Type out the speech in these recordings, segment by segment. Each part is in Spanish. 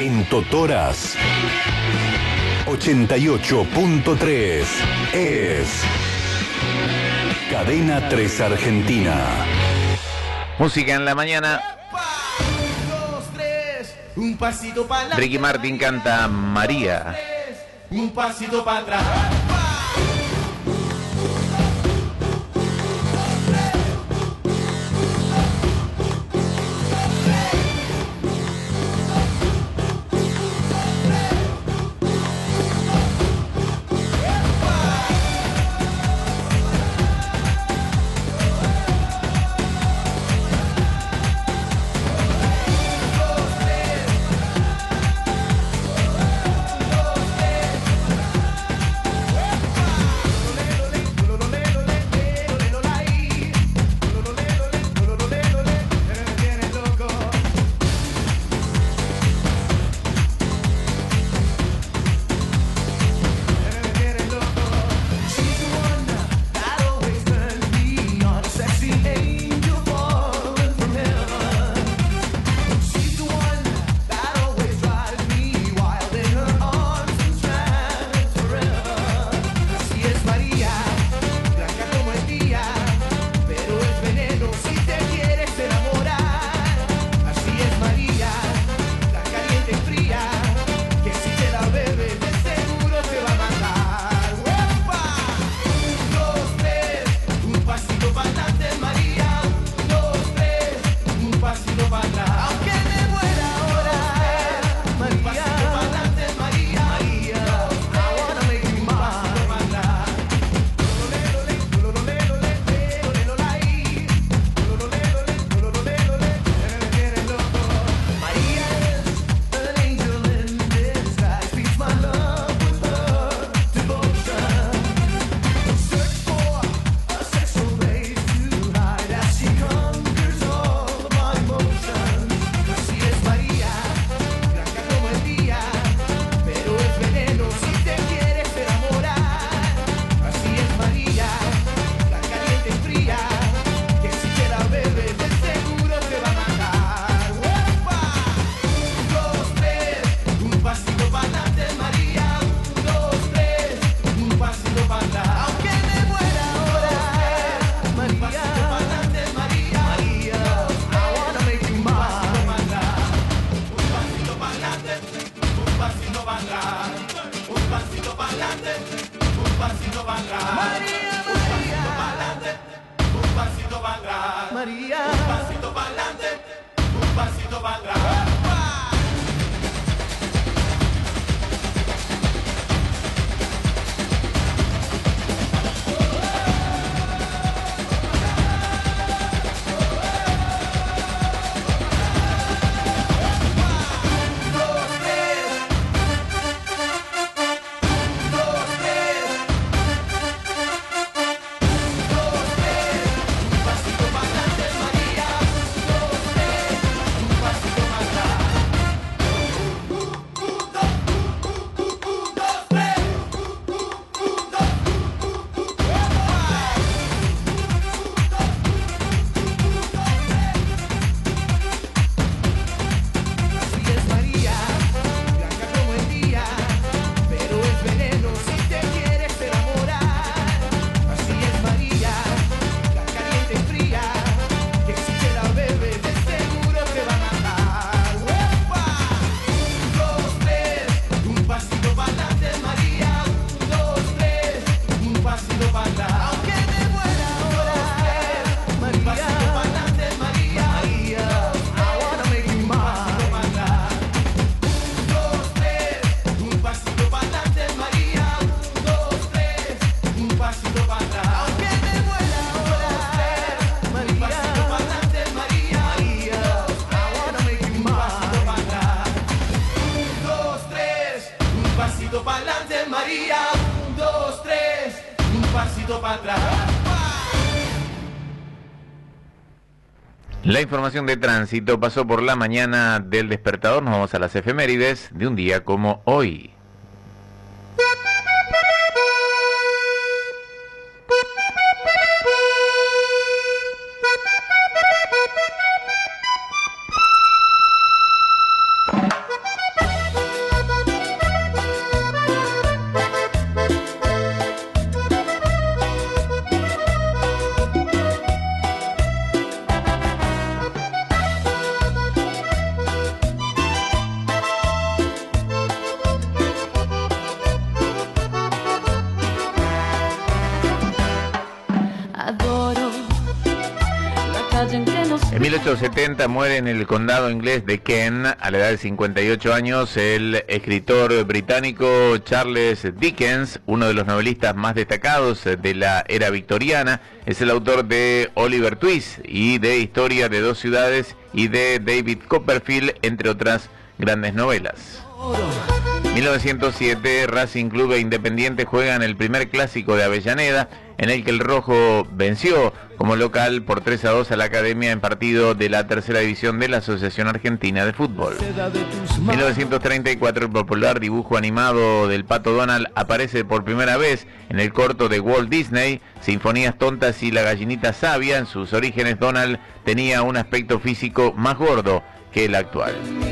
En Totoras 88.3 es Cadena 3 Argentina. Música en la mañana. 1, 2, 3, un pasito para adelante. Ricky Martin canta María. Un pasito para atrás. La información de tránsito pasó por la mañana del despertador. Nos vamos a las efemérides de un día como hoy. 1570 muere en el condado inglés de Kent, a la edad de 58 años, el escritor británico Charles Dickens, uno de los novelistas más destacados de la era victoriana. Es el autor de Oliver Twist y de Historia de dos ciudades y de David Copperfield, entre otras grandes novelas. 1907, Racing Club e Independiente juegan el primer clásico de Avellaneda, en el que el rojo venció como local por 3-2 a la Academia en partido de la tercera división de la Asociación Argentina de Fútbol. 1934, el popular dibujo animado del Pato Donald aparece por primera vez en el corto de Walt Disney, Sinfonías Tontas y la Gallinita Sabia. En sus orígenes, Donald tenía un aspecto físico más gordo que el actual.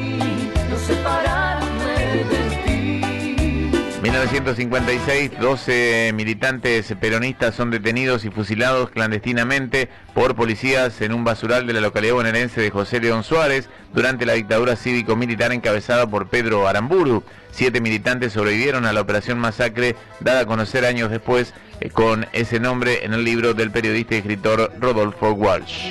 1956, 12 militantes peronistas son detenidos y fusilados clandestinamente por policías en un basural de la localidad bonaerense de José León Suárez durante la dictadura cívico-militar encabezada por Pedro Aramburu. 7 militantes sobrevivieron a la operación masacre, dada a conocer años después con ese nombre en el libro del periodista y escritor Rodolfo Walsh.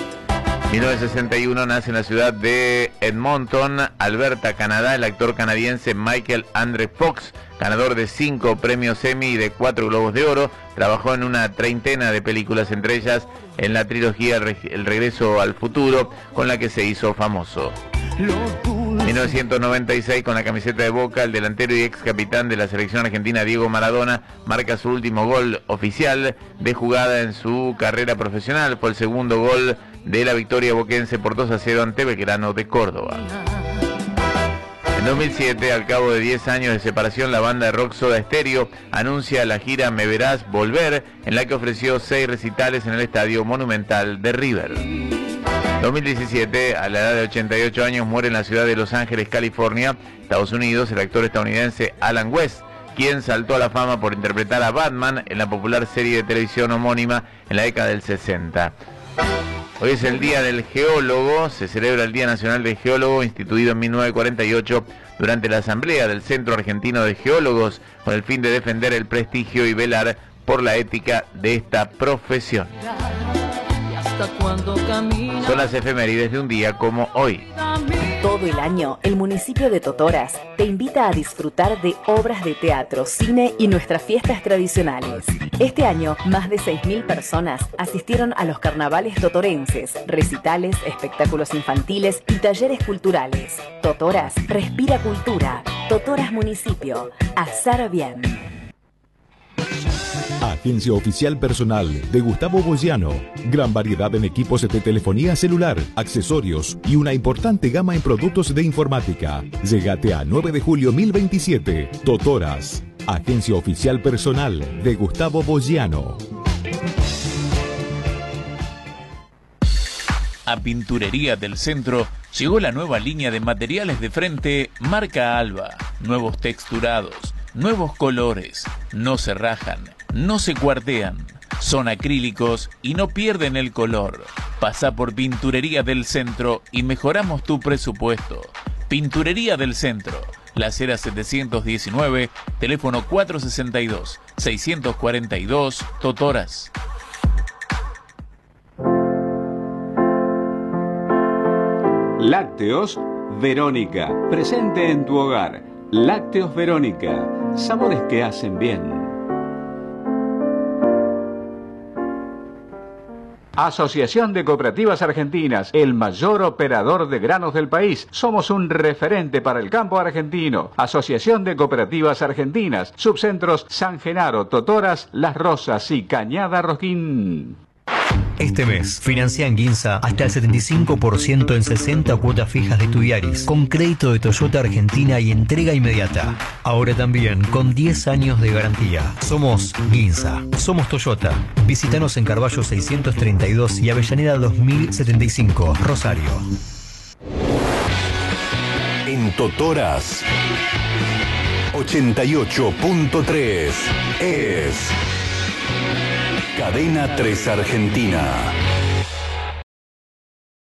1961 nace en la ciudad de Edmonton, Alberta, Canadá, el actor canadiense Michael Andre Fox, ganador de 5 premios Emmy y de 4 Globos de Oro. Trabajó en una treintena de películas, entre ellas en la trilogía El Regreso al Futuro, con la que se hizo famoso. 1996, con la camiseta de Boca, el delantero y ex capitán de la selección argentina Diego Maradona marca su último gol oficial de jugada en su carrera profesional. Fue el segundo gol de la victoria boquense por 2-0 ante Belgrano de Córdoba. En 2007, al cabo de 10 años de separación, la banda de rock Soda Stereo anuncia la gira Me Verás Volver, en la que ofreció 6 recitales en el Estadio Monumental de River. 2017, a la edad de 88 años, muere en la ciudad de Los Ángeles, California, Estados Unidos, el actor estadounidense Alan West, quien saltó a la fama por interpretar a Batman en la popular serie de televisión homónima en la década del 60. Hoy es el Día del Geólogo. Se celebra el Día Nacional del Geólogo, instituido en 1948 durante la Asamblea del Centro Argentino de Geólogos, con el fin de defender el prestigio y velar por la ética de esta profesión. Son las efemérides de un día como hoy. Todo el año, el municipio de Totoras te invita a disfrutar de obras de teatro, cine y nuestras fiestas tradicionales. Este año, más de 6.000 personas asistieron a los carnavales totorenses, recitales, espectáculos infantiles y talleres culturales. Totoras, respira cultura. Totoras Municipio, hacer bien. Agencia Oficial Personal de Gustavo Bogiano. Gran variedad en equipos de telefonía celular, accesorios y una importante gama en productos de informática. Llegate a 9 de julio 1027. Totoras. Agencia Oficial Personal de Gustavo Bogiano. A Pinturería del Centro llegó la nueva línea de materiales de frente marca Alba. Nuevos texturados, nuevos colores, no se rajan, no se cuartean, son acrílicos y no pierden el color. Pasa por Pinturería del Centro y mejoramos tu presupuesto. Pinturería del Centro, La Acera 719, teléfono 462-642, Totoras. Lácteos Verónica, presente en tu hogar. Lácteos Verónica, sabores que hacen bien. Asociación de Cooperativas Argentinas, el mayor operador de granos del país. Somos un referente para el campo argentino. Asociación de Cooperativas Argentinas, subcentros San Genaro, Totoras, Las Rosas y Cañada Rosquín. Este mes, financia en Ginza hasta el 75% en 60 cuotas fijas de tu Yaris, con crédito de Toyota Argentina y entrega inmediata. Ahora también con 10 años de garantía. Somos Ginza. Somos Toyota. Visítanos en Carballo 632 y Avellaneda 2075, Rosario. En Totoras 88.3 es Cadena 3 Argentina.